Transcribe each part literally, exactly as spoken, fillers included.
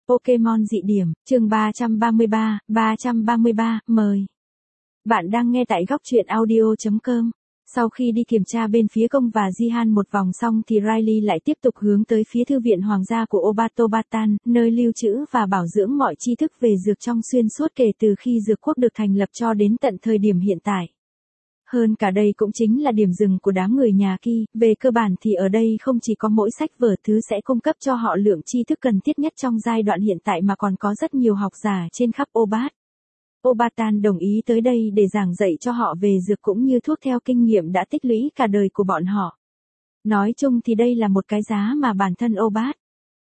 Pokemon dị điểm, chương ba trăm ba mươi ba, ba trăm ba mươi ba, mời. Bạn đang nghe tại góc truyện audio chấm com. Sau khi đi kiểm tra bên phía công và Jihan một vòng xong thì Riley lại tiếp tục hướng tới phía thư viện hoàng gia của Obatobatan, nơi lưu trữ và bảo dưỡng mọi tri thức về dược trong xuyên suốt kể từ khi dược quốc được thành lập cho đến tận thời điểm hiện tại. Hơn cả đây cũng chính là điểm dừng của đám người nhà Ki, về cơ bản thì ở đây không chỉ có mỗi sách vở thứ sẽ cung cấp cho họ lượng tri thức cần thiết nhất trong giai đoạn hiện tại mà còn có rất nhiều học giả trên khắp Obat. Obatan đồng ý tới đây để giảng dạy cho họ về dược cũng như thuốc theo kinh nghiệm đã tích lũy cả đời của bọn họ. Nói chung thì đây là một cái giá mà bản thân Obat.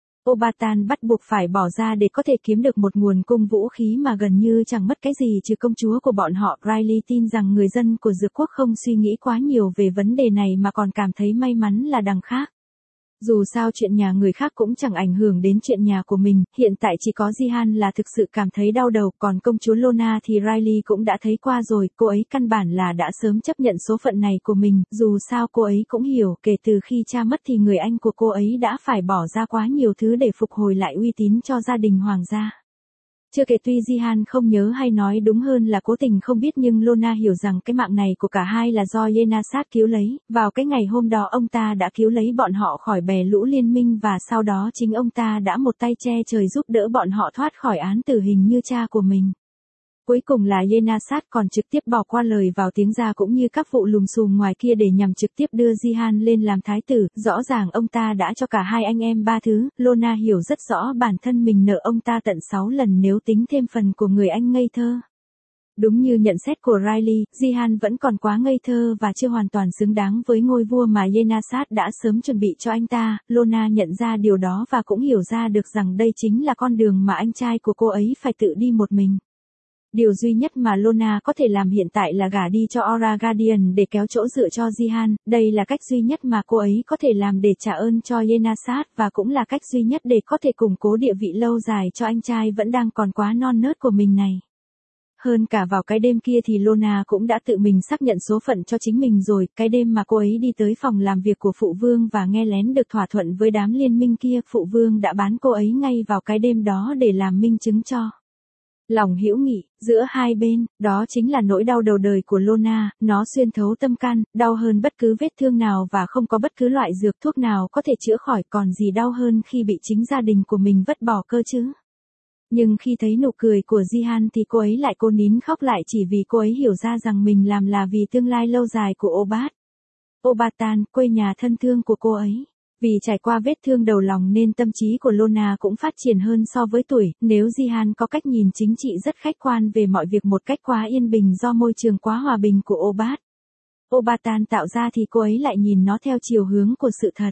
Obatan bắt buộc phải bỏ ra để có thể kiếm được một nguồn cung vũ khí mà gần như chẳng mất cái gì trừ công chúa của bọn họ. Riley tin rằng người dân của dược quốc không suy nghĩ quá nhiều về vấn đề này mà còn cảm thấy may mắn là đằng khác. Dù sao chuyện nhà người khác cũng chẳng ảnh hưởng đến chuyện nhà của mình, hiện tại chỉ có Jihan là thực sự cảm thấy đau đầu, còn công chúa Lona thì Riley cũng đã thấy qua rồi, cô ấy căn bản là đã sớm chấp nhận số phận này của mình, dù sao cô ấy cũng hiểu, kể từ khi cha mất thì người anh của cô ấy đã phải bỏ ra quá nhiều thứ để phục hồi lại uy tín cho gia đình hoàng gia. Chưa kể tuy Jihan không nhớ hay nói đúng hơn là cố tình không biết nhưng Lona hiểu rằng cái mạng này của cả hai là do Yenasat cứu lấy, vào cái ngày hôm đó ông ta đã cứu lấy bọn họ khỏi bè lũ liên minh và sau đó chính ông ta đã một tay che trời giúp đỡ bọn họ thoát khỏi án tử hình như cha của mình. Cuối cùng là Yenasat còn trực tiếp bỏ qua lời vào tiếng ra cũng như các vụ lùm xùm ngoài kia để nhằm trực tiếp đưa Jihan lên làm thái tử, rõ ràng ông ta đã cho cả hai anh em ba thứ, Lona hiểu rất rõ bản thân mình nợ ông ta tận sáu lần nếu tính thêm phần của người anh ngây thơ. Đúng như nhận xét của Riley, Jihan vẫn còn quá ngây thơ và chưa hoàn toàn xứng đáng với ngôi vua mà Yenasat đã sớm chuẩn bị cho anh ta, Lona nhận ra điều đó và cũng hiểu ra được rằng đây chính là con đường mà anh trai của cô ấy phải tự đi một mình. Điều duy nhất mà Lona có thể làm hiện tại là gả đi cho Aura Guardian để kéo chỗ dựa cho Jihan, đây là cách duy nhất mà cô ấy có thể làm để trả ơn cho Yenasat và cũng là cách duy nhất để có thể củng cố địa vị lâu dài cho anh trai vẫn đang còn quá non nớt của mình này. Hơn cả vào cái đêm kia thì Lona cũng đã tự mình xác nhận số phận cho chính mình rồi, cái đêm mà cô ấy đi tới phòng làm việc của phụ vương và nghe lén được thỏa thuận với đám liên minh kia, phụ vương đã bán cô ấy ngay vào cái đêm đó để làm minh chứng cho lòng hữu nghị giữa hai bên, đó chính là nỗi đau đầu đời của Lona, nó xuyên thấu tâm can, đau hơn bất cứ vết thương nào và không có bất cứ loại dược thuốc nào có thể chữa khỏi, còn gì đau hơn khi bị chính gia đình của mình vứt bỏ cơ chứ. Nhưng khi thấy nụ cười của Jihan thì cô ấy lại cố nín khóc lại chỉ vì cô ấy hiểu ra rằng mình làm là vì tương lai lâu dài của Obat. Obatan, quê nhà thân thương của cô ấy. Vì trải qua vết thương đầu lòng nên tâm trí của Lona cũng phát triển hơn so với tuổi, nếu Jihan có cách nhìn chính trị rất khách quan về mọi việc một cách quá yên bình do môi trường quá hòa bình của Obat. Obatan tạo ra thì cô ấy lại nhìn nó theo chiều hướng của sự thật.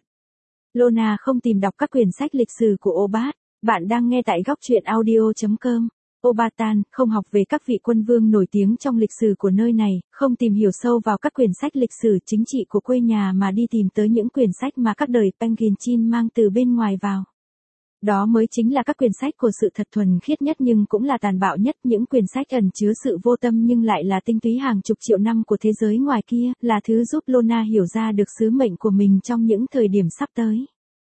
Lona không tìm đọc các quyển sách lịch sử của Obat. Bạn đang nghe tại góc truyện audio chấm com. Obatan không học về các vị quân vương nổi tiếng trong lịch sử của nơi này, không tìm hiểu sâu vào các quyển sách lịch sử chính trị của quê nhà mà đi tìm tới những quyển sách mà các đời Penguin mang từ bên ngoài vào. Đó mới chính là các quyển sách của sự thật thuần khiết nhất nhưng cũng là tàn bạo nhất, những quyển sách ẩn chứa sự vô tâm nhưng lại là tinh túy hàng chục triệu năm của thế giới ngoài kia, là thứ giúp Lona hiểu ra được sứ mệnh của mình trong những thời điểm sắp tới.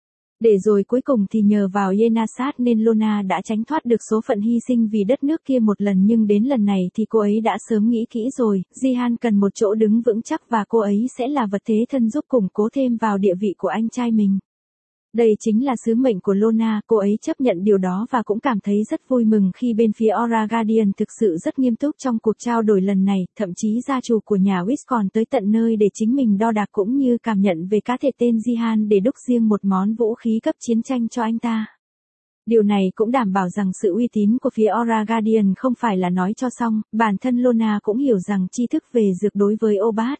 Để rồi cuối cùng thì nhờ vào Yenasat nên Lona đã tránh thoát được số phận hy sinh vì đất nước kia một lần, nhưng đến lần này thì cô ấy đã sớm nghĩ kỹ rồi, Jihan cần một chỗ đứng vững chắc và cô ấy sẽ là vật thế thân giúp củng cố thêm vào địa vị của anh trai mình. Đây chính là sứ mệnh của Lona, cô ấy chấp nhận điều đó và cũng cảm thấy rất vui mừng khi bên phía Aura Guardian thực sự rất nghiêm túc trong cuộc trao đổi lần này, thậm chí gia chủ của nhà Whis còn tới tận nơi để chính mình đo đạc cũng như cảm nhận về cá thể tên Jihan để đúc riêng một món vũ khí cấp chiến tranh cho anh ta. Điều này cũng đảm bảo rằng sự uy tín của phía Aura Guardian không phải là nói cho xong, bản thân Lona cũng hiểu rằng tri thức về dược đối với Obat.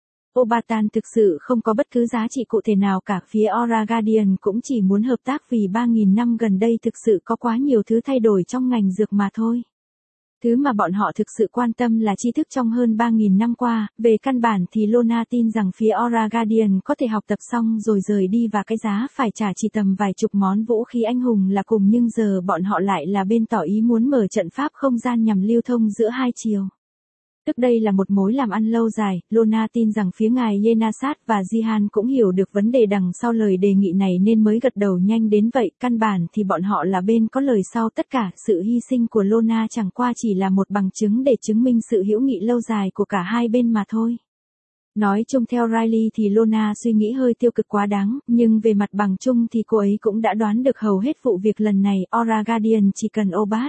Obatan thực sự không có bất cứ giá trị cụ thể nào cả, phía Aura Guardian cũng chỉ muốn hợp tác vì ba nghìn năm gần đây thực sự có quá nhiều thứ thay đổi trong ngành dược mà thôi. Thứ mà bọn họ thực sự quan tâm là tri thức trong hơn ba nghìn năm qua, về căn bản thì Lona tin rằng phía Aura Guardian có thể học tập xong rồi rời đi và cái giá phải trả chỉ tầm vài chục món vũ khí anh hùng là cùng, nhưng giờ bọn họ lại là bên tỏ ý muốn mở trận pháp không gian nhằm lưu thông giữa hai chiều. Tức đây là một mối làm ăn lâu dài, Lorna tin rằng phía ngài Yenasat và Jihan cũng hiểu được vấn đề đằng sau lời đề nghị này nên mới gật đầu nhanh đến vậy, căn bản thì bọn họ là bên có lời sau tất cả, sự hy sinh của Lorna chẳng qua chỉ là một bằng chứng để chứng minh sự hữu nghị lâu dài của cả hai bên mà thôi. Nói chung theo Riley thì Lorna suy nghĩ hơi tiêu cực quá đáng, nhưng về mặt bằng chung thì cô ấy cũng đã đoán được hầu hết vụ việc lần này, Aura Guardian chỉ cần Obat.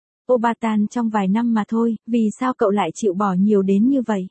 Obatan trong vài năm mà thôi, vì sao cậu lại chịu bỏ nhiều đến như vậy?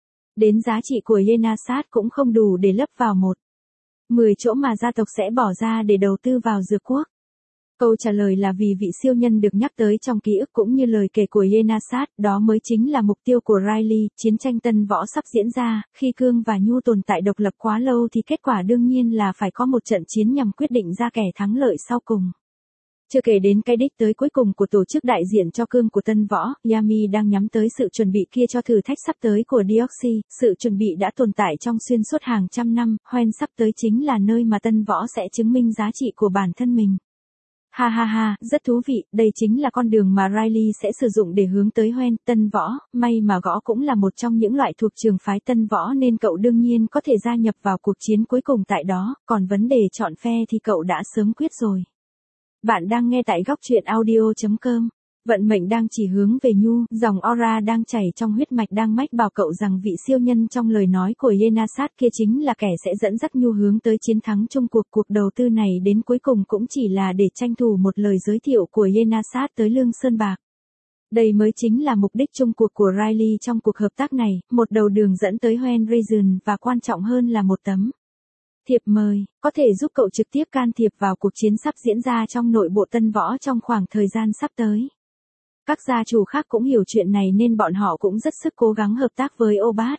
Đến giá trị của Yenasat cũng không đủ để lấp vào một mười chỗ mà gia tộc sẽ bỏ ra để đầu tư vào dược quốc. Câu trả lời là vì vị siêu nhân được nhắc tới trong ký ức cũng như lời kể của Yenasat, đó mới chính là mục tiêu của Riley. Chiến tranh tân võ sắp diễn ra, khi Cương và Nhu tồn tại độc lập quá lâu thì kết quả đương nhiên là phải có một trận chiến nhằm quyết định ra kẻ thắng lợi sau cùng. Chưa kể đến cái đích tới cuối cùng của tổ chức đại diện cho Cương của tân võ, Yami đang nhắm tới sự chuẩn bị kia cho thử thách sắp tới của Deoxy, sự chuẩn bị đã tồn tại trong xuyên suốt hàng trăm năm, Hoen sắp tới chính là nơi mà tân võ sẽ chứng minh giá trị của bản thân mình. Ha ha ha, rất thú vị, đây chính là con đường mà Riley sẽ sử dụng để hướng tới Hoen, tân võ, may mà gõ cũng là một trong những loại thuộc trường phái tân võ nên cậu đương nhiên có thể gia nhập vào cuộc chiến cuối cùng tại đó, còn vấn đề chọn phe thì cậu đã sớm quyết rồi. Bạn đang nghe tại góc truyện audio chấm com. Vận mệnh đang chỉ hướng về Nhu, dòng aura đang chảy trong huyết mạch đang mách bảo cậu rằng vị siêu nhân trong lời nói của Yenasat kia chính là kẻ sẽ dẫn dắt Nhu hướng tới chiến thắng chung cuộc. Cuộc đầu tư này đến cuối cùng cũng chỉ là để tranh thủ một lời giới thiệu của Yenasat tới Lương Sơn Bạc. Đây mới chính là mục đích chung cuộc của Riley trong cuộc hợp tác này, một đầu đường dẫn tới Hoen Region và quan trọng hơn là một tấm thiệp mời, có thể giúp cậu trực tiếp can thiệp vào cuộc chiến sắp diễn ra trong nội bộ tân võ trong khoảng thời gian sắp tới. Các gia chủ khác cũng hiểu chuyện này nên bọn họ cũng rất sức cố gắng hợp tác với Obat.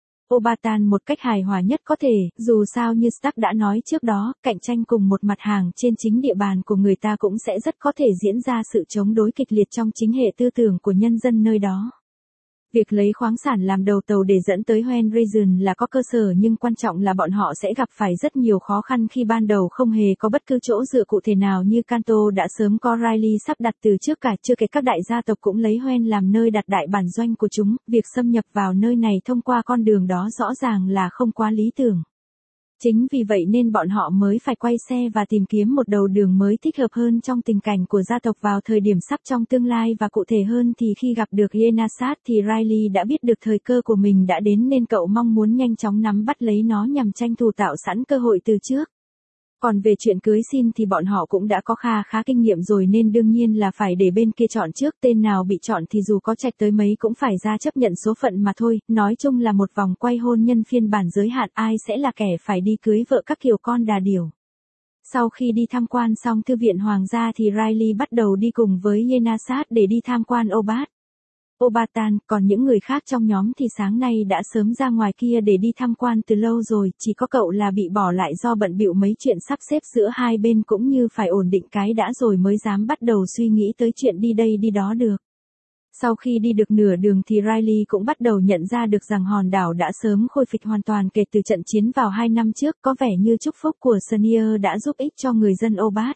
Obatan một cách hài hòa nhất có thể, dù sao như Stark đã nói trước đó, cạnh tranh cùng một mặt hàng trên chính địa bàn của người ta cũng sẽ rất có thể diễn ra sự chống đối kịch liệt trong chính hệ tư tưởng của nhân dân nơi đó. Việc lấy khoáng sản làm đầu tàu để dẫn tới Hoen Region là có cơ sở nhưng quan trọng là bọn họ sẽ gặp phải rất nhiều khó khăn khi ban đầu không hề có bất cứ chỗ dựa cụ thể nào như Kanto đã sớm có Riley sắp đặt từ trước cả, chưa kể các đại gia tộc cũng lấy Hoen làm nơi đặt đại bản doanh của chúng, việc xâm nhập vào nơi này thông qua con đường đó rõ ràng là không quá lý tưởng. Chính vì vậy nên bọn họ mới phải quay xe và tìm kiếm một đầu đường mới thích hợp hơn trong tình cảnh của gia tộc vào thời điểm sắp trong tương lai và cụ thể hơn thì khi gặp được Yenasat thì Riley đã biết được thời cơ của mình đã đến nên cậu mong muốn nhanh chóng nắm bắt lấy nó nhằm tranh thủ tạo sẵn cơ hội từ trước. Còn về chuyện cưới xin thì bọn họ cũng đã có kha khá kinh nghiệm rồi nên đương nhiên là phải để bên kia chọn trước, tên nào bị chọn thì dù có trạch tới mấy cũng phải ra chấp nhận số phận mà thôi, nói chung là một vòng quay hôn nhân phiên bản giới hạn, ai sẽ là kẻ phải đi cưới vợ các kiểu con đà điểu. Sau khi đi tham quan xong thư viện hoàng gia thì Riley bắt đầu đi cùng với Yenasat để đi tham quan Obat. Obatan, còn những người khác trong nhóm thì sáng nay đã sớm ra ngoài kia để đi tham quan từ lâu rồi, chỉ có cậu là bị bỏ lại do bận bịu mấy chuyện sắp xếp giữa hai bên cũng như phải ổn định cái đã rồi mới dám bắt đầu suy nghĩ tới chuyện đi đây đi đó được. Sau khi đi được nửa đường thì Riley cũng bắt đầu nhận ra được rằng hòn đảo đã sớm khôi phục hoàn toàn kể từ trận chiến vào hai năm trước, có vẻ như chúc phúc của Senior đã giúp ích cho người dân Obat.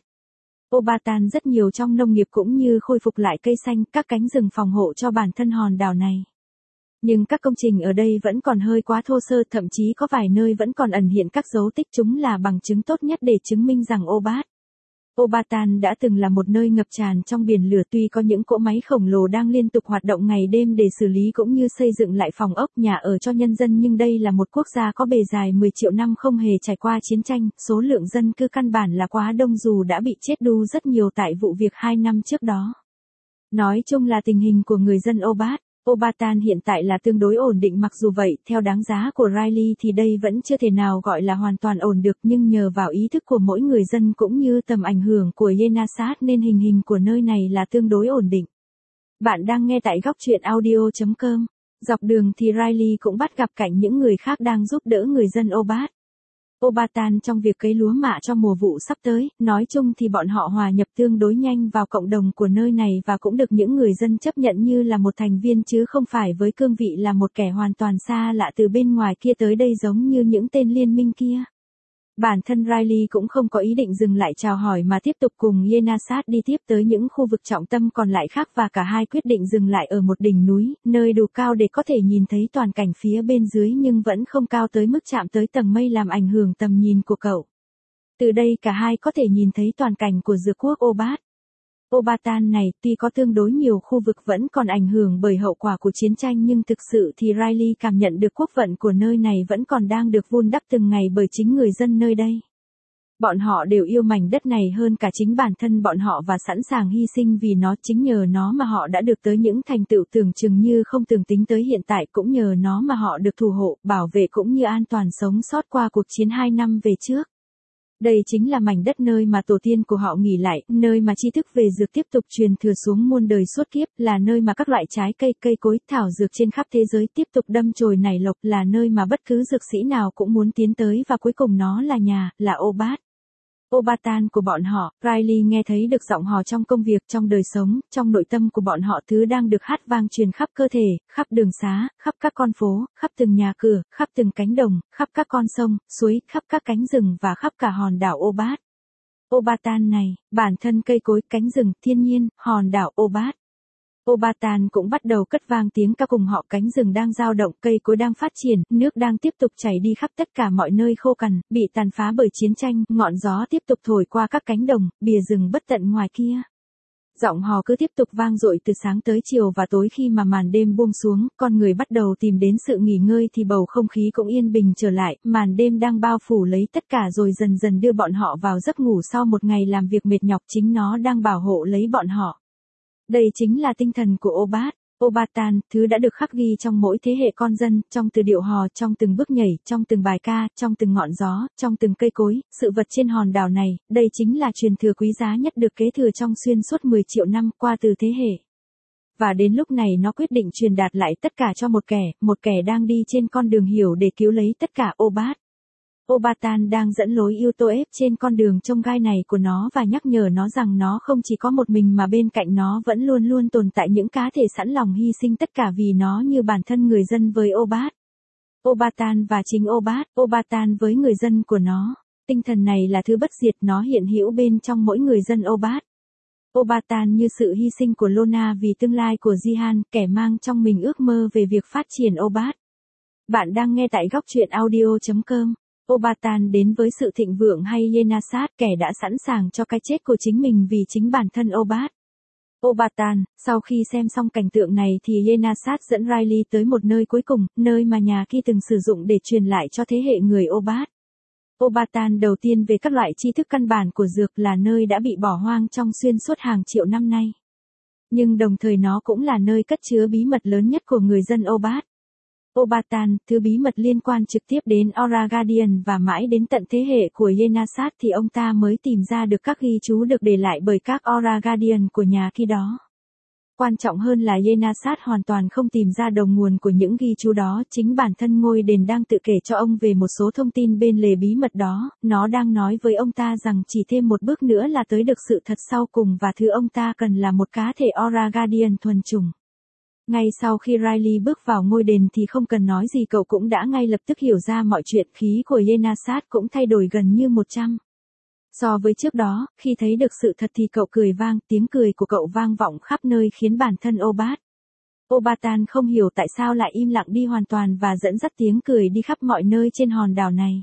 Obatan rất nhiều trong nông nghiệp cũng như khôi phục lại cây xanh, các cánh rừng phòng hộ cho bản thân hòn đảo này. Nhưng các công trình ở đây vẫn còn hơi quá thô sơ, thậm chí có vài nơi vẫn còn ẩn hiện các dấu tích, chúng là bằng chứng tốt nhất để chứng minh rằng Obat. Obatan đã từng là một nơi ngập tràn trong biển lửa, tuy có những cỗ máy khổng lồ đang liên tục hoạt động ngày đêm để xử lý cũng như xây dựng lại phòng ốc nhà ở cho nhân dân, nhưng đây là một quốc gia có bề dài mười triệu năm không hề trải qua chiến tranh, số lượng dân cư căn bản là quá đông dù đã bị chết đu rất nhiều tại vụ việc hai năm trước đó. Nói chung là tình hình của người dân Obat. Obatan hiện tại là tương đối ổn định, mặc dù vậy, theo đánh giá của Riley thì đây vẫn chưa thể nào gọi là hoàn toàn ổn được, nhưng nhờ vào ý thức của mỗi người dân cũng như tầm ảnh hưởng của Yenasat nên hình hình của nơi này là tương đối ổn định. Bạn đang nghe tại góc truyện audio chấm com. Dọc đường thì Riley cũng bắt gặp cảnh những người khác đang giúp đỡ người dân Obat. Obatan trong việc cấy lúa mạ cho mùa vụ sắp tới, nói chung thì bọn họ hòa nhập tương đối nhanh vào cộng đồng của nơi này và cũng được những người dân chấp nhận như là một thành viên chứ không phải với cương vị là một kẻ hoàn toàn xa lạ từ bên ngoài kia tới đây giống như những tên liên minh kia. Bản thân Riley cũng không có ý định dừng lại chào hỏi mà tiếp tục cùng Yenasat đi tiếp tới những khu vực trọng tâm còn lại khác và cả hai quyết định dừng lại ở một đỉnh núi, nơi đủ cao để có thể nhìn thấy toàn cảnh phía bên dưới nhưng vẫn không cao tới mức chạm tới tầng mây làm ảnh hưởng tầm nhìn của cậu. Từ đây cả hai có thể nhìn thấy toàn cảnh của dược quốc Obat. Obatan này tuy có tương đối nhiều khu vực vẫn còn ảnh hưởng bởi hậu quả của chiến tranh nhưng thực sự thì Riley cảm nhận được quốc vận của nơi này vẫn còn đang được vun đắp từng ngày bởi chính người dân nơi đây. Bọn họ đều yêu mảnh đất này hơn cả chính bản thân bọn họ và sẵn sàng hy sinh vì nó, chính nhờ nó mà họ đã được tới những thành tựu tưởng chừng như không tưởng tính tới hiện tại, cũng nhờ nó mà họ được thủ hộ, bảo vệ cũng như an toàn sống sót qua cuộc chiến hai năm về trước. Đây chính là mảnh đất nơi mà tổ tiên của họ nghỉ lại, nơi mà tri thức về dược tiếp tục truyền thừa xuống muôn đời suốt kiếp, là nơi mà các loại trái cây, cây cối, thảo dược trên khắp thế giới tiếp tục đâm chồi nảy lộc, là nơi mà bất cứ dược sĩ nào cũng muốn tiến tới và cuối cùng nó là nhà, là Obat. Obatan của bọn họ. Riley nghe thấy được giọng hò trong công việc, trong đời sống, trong nội tâm của bọn họ, thứ đang được hát vang truyền khắp cơ thể, khắp đường xá, khắp các con phố, khắp từng nhà cửa, khắp từng cánh đồng, khắp các con sông, suối, khắp các cánh rừng và khắp cả hòn đảo Obat. Obatan này, bản thân cây cối, cánh rừng, thiên nhiên, hòn đảo Obat. Obatan cũng bắt đầu cất vang tiếng ca cùng họ, cánh rừng đang dao động, cây cối đang phát triển, nước đang tiếp tục chảy đi khắp tất cả mọi nơi khô cằn, bị tàn phá bởi chiến tranh, ngọn gió tiếp tục thổi qua các cánh đồng, bìa rừng bất tận ngoài kia. Giọng hò cứ tiếp tục vang dội từ sáng tới chiều và tối, khi mà màn đêm buông xuống, con người bắt đầu tìm đến sự nghỉ ngơi thì bầu không khí cũng yên bình trở lại, màn đêm đang bao phủ lấy tất cả rồi dần dần đưa bọn họ vào giấc ngủ sau một ngày làm việc mệt nhọc, chính nó đang bảo hộ lấy bọn họ. Đây chính là tinh thần của Obat. Obatan, thứ đã được khắc ghi trong mỗi thế hệ con dân, trong từ điệu hò, trong từng bước nhảy, trong từng bài ca, trong từng ngọn gió, trong từng cây cối, sự vật trên hòn đảo này, đây chính là truyền thừa quý giá nhất được kế thừa trong xuyên suốt mười triệu năm qua từ thế hệ. Và đến lúc này nó quyết định truyền đạt lại tất cả cho một kẻ, một kẻ đang đi trên con đường hiểu để cứu lấy tất cả Obat. Obatan đang dẫn lối Utoep trên con đường chông gai này của nó và nhắc nhở nó rằng nó không chỉ có một mình mà bên cạnh nó vẫn luôn luôn tồn tại những cá thể sẵn lòng hy sinh tất cả vì nó như bản thân người dân với Obat. Obatan và chính Obat, Obatan với người dân của nó. Tinh thần này là thứ bất diệt, nó hiện hữu bên trong mỗi người dân Obat. Obatan như sự hy sinh của Lona vì tương lai của Jihan, kẻ mang trong mình ước mơ về việc phát triển Obat. Bạn đang nghe tại góc truyện audio chấm com. Obatan đến với sự thịnh vượng hay Yenasat, kẻ đã sẵn sàng cho cái chết của chính mình vì chính bản thân Obat. Obatan, sau khi xem xong cảnh tượng này thì Yenasat dẫn Riley tới một nơi cuối cùng, nơi mà nhà Ki từng sử dụng để truyền lại cho thế hệ người Obat. Obatan đầu tiên về các loại tri thức căn bản của dược, là nơi đã bị bỏ hoang trong xuyên suốt hàng triệu năm nay. Nhưng đồng thời nó cũng là nơi cất chứa bí mật lớn nhất của người dân Obat. Obatan, thứ bí mật liên quan trực tiếp đến Aura Guardian và mãi đến tận thế hệ của Yenasat thì ông ta mới tìm ra được các ghi chú được để lại bởi các Aura Guardian của nhà Ki đó. Quan trọng hơn là Yenasat hoàn toàn không tìm ra đầu nguồn của những ghi chú đó, chính bản thân ngôi đền đang tự kể cho ông về một số thông tin bên lề bí mật đó, nó đang nói với ông ta rằng chỉ thêm một bước nữa là tới được sự thật sau cùng và thứ ông ta cần là một cá thể Aura Guardian thuần chủng. Ngay sau khi Riley bước vào ngôi đền thì không cần nói gì cậu cũng đã ngay lập tức hiểu ra mọi chuyện, khí của Yenasat cũng thay đổi gần như một trăm. So với trước đó, khi thấy được sự thật thì cậu cười vang, tiếng cười của cậu vang vọng khắp nơi khiến bản thân Obat. Obatan không hiểu tại sao lại im lặng đi hoàn toàn và dẫn dắt tiếng cười đi khắp mọi nơi trên hòn đảo này.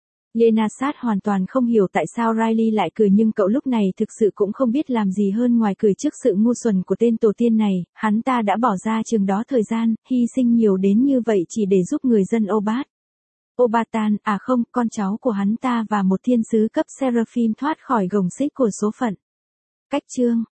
Yenasat hoàn toàn không hiểu tại sao Riley lại cười, nhưng cậu lúc này thực sự cũng không biết làm gì hơn ngoài cười trước sự ngu xuẩn của tên tổ tiên này, hắn ta đã bỏ ra chừng đó thời gian, hy sinh nhiều đến như vậy chỉ để giúp người dân Obat. Obatan, à không, con cháu của hắn ta và một thiên sứ cấp Seraphim thoát khỏi gồng xích của số phận. Cách chương